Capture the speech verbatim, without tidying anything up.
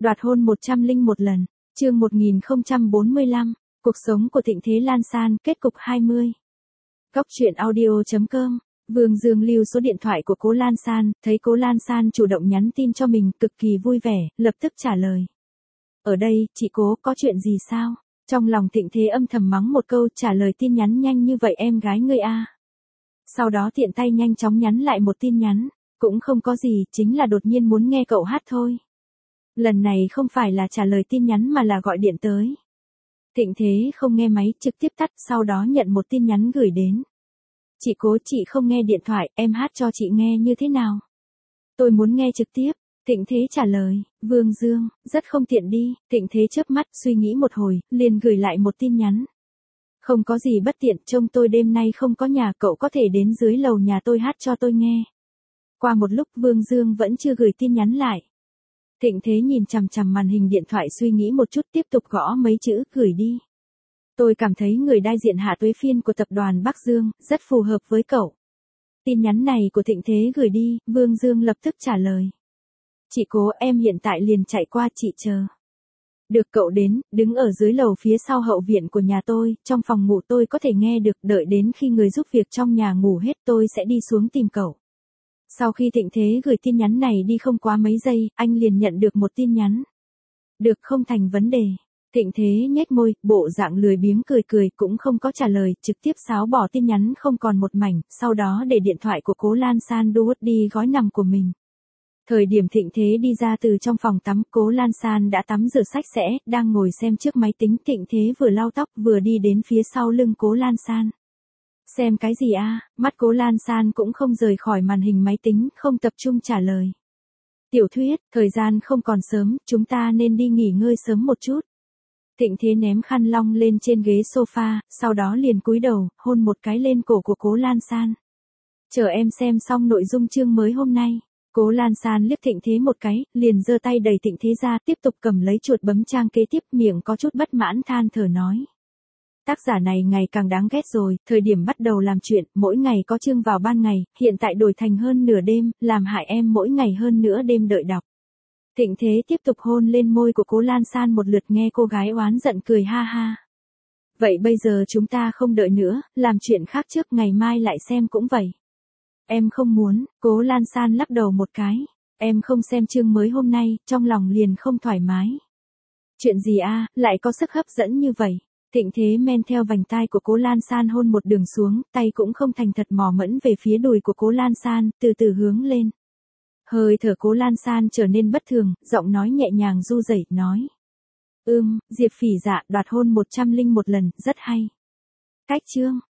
Đoạt hôn một trăm lẻ một lần, chương một nghìn không trăm bốn mươi lăm, cuộc sống của Thịnh Thế Lan San, kết cục hai mươi. Góc truyện audio chấm com, Vương Dương lưu số điện thoại của cố Lan San, thấy cố Lan San chủ động nhắn tin cho mình, cực kỳ vui vẻ, lập tức trả lời. Ở đây, chị Cố, có chuyện gì sao? Trong lòng Thịnh Thế âm thầm mắng một câu, trả lời tin nhắn nhanh như vậy em gái ngươi a. Sau đó tiện tay nhanh chóng nhắn lại một tin nhắn, cũng không có gì, chính là đột nhiên muốn nghe cậu hát thôi. Lần này không phải là trả lời tin nhắn mà là gọi điện tới. Thịnh Thế không nghe máy, trực tiếp tắt, sau đó nhận một tin nhắn gửi đến. Chị Cố, chị không nghe điện thoại, em hát cho chị nghe như thế nào? Tôi muốn nghe trực tiếp. Thịnh Thế trả lời, Vương Dương, rất không tiện đi. Thịnh Thế chớp mắt, suy nghĩ một hồi, liền gửi lại một tin nhắn. Không có gì bất tiện, trông tôi đêm nay không có nhà, cậu có thể đến dưới lầu nhà tôi hát cho tôi nghe. Qua một lúc Vương Dương vẫn chưa gửi tin nhắn lại. Thịnh Thế nhìn chằm chằm màn hình điện thoại suy nghĩ một chút, tiếp tục gõ mấy chữ, gửi đi. Tôi cảm thấy người đại diện Hạ Tuế Phiên của tập đoàn Bắc Dương, rất phù hợp với cậu. Tin nhắn này của Thịnh Thế gửi đi, Vương Dương lập tức trả lời. Chị Cố, em hiện tại liền chạy qua, chị chờ. Được, cậu đến, đứng ở dưới lầu phía sau hậu viện của nhà tôi, trong phòng ngủ tôi có thể nghe được, đợi đến khi người giúp việc trong nhà ngủ hết tôi sẽ đi xuống tìm cậu. Sau khi Thịnh Thế gửi tin nhắn này đi không quá mấy giây, anh liền nhận được một tin nhắn. Được, không thành vấn đề. Thịnh Thế nhếch môi, bộ dạng lười biếng cười cười, cũng không có trả lời, trực tiếp xáo bỏ tin nhắn không còn một mảnh, sau đó để điện thoại của cố Lan San đút đi gói nằm của mình. Thời điểm Thịnh Thế đi ra từ trong phòng tắm, cố Lan San đã tắm rửa sạch sẽ, đang ngồi xem trước máy tính. Thịnh Thế vừa lau tóc vừa đi đến phía sau lưng cố Lan San. Xem cái gì a? Mắt cố Lan San cũng không rời khỏi màn hình máy tính, không tập trung trả lời. Tiểu Thuyết, thời gian không còn sớm, chúng ta nên đi nghỉ ngơi sớm một chút. Thịnh Thế ném khăn lông lên trên ghế sofa, sau đó liền cúi đầu, hôn một cái lên cổ của cố Lan San. Chờ em xem xong nội dung chương mới hôm nay. Cố Lan San liếc Thịnh Thế một cái, liền giơ tay đẩy Thịnh Thế ra, tiếp tục cầm lấy chuột bấm trang kế tiếp, miệng có chút bất mãn than thở nói. Tác giả này ngày càng đáng ghét rồi, thời điểm bắt đầu làm chuyện, mỗi ngày có chương vào ban ngày, hiện tại đổi thành hơn nửa đêm, làm hại em mỗi ngày hơn nửa đêm đợi đọc. Thịnh Thế tiếp tục hôn lên môi của cố Lan San một lượt, nghe cô gái oán giận cười ha ha. Vậy bây giờ chúng ta không đợi nữa, làm chuyện khác trước, ngày mai lại xem cũng vậy. Em không muốn, cố Lan San lắc đầu một cái. Em không xem chương mới hôm nay, trong lòng liền không thoải mái. Chuyện gì a, lại có sức hấp dẫn như vậy? Thịnh Thế men theo vành tai của cố Lan San hôn một đường xuống, tay cũng không thành thật mò mẫm về phía đùi của cố Lan San, từ từ hướng lên. Hơi thở cố Lan San trở nên bất thường, giọng nói nhẹ nhàng ru rẩy, nói. Ưm, Diệp Phỉ Dạ, đoạt hôn một trăm lẻ một lần, rất hay. Cách chương.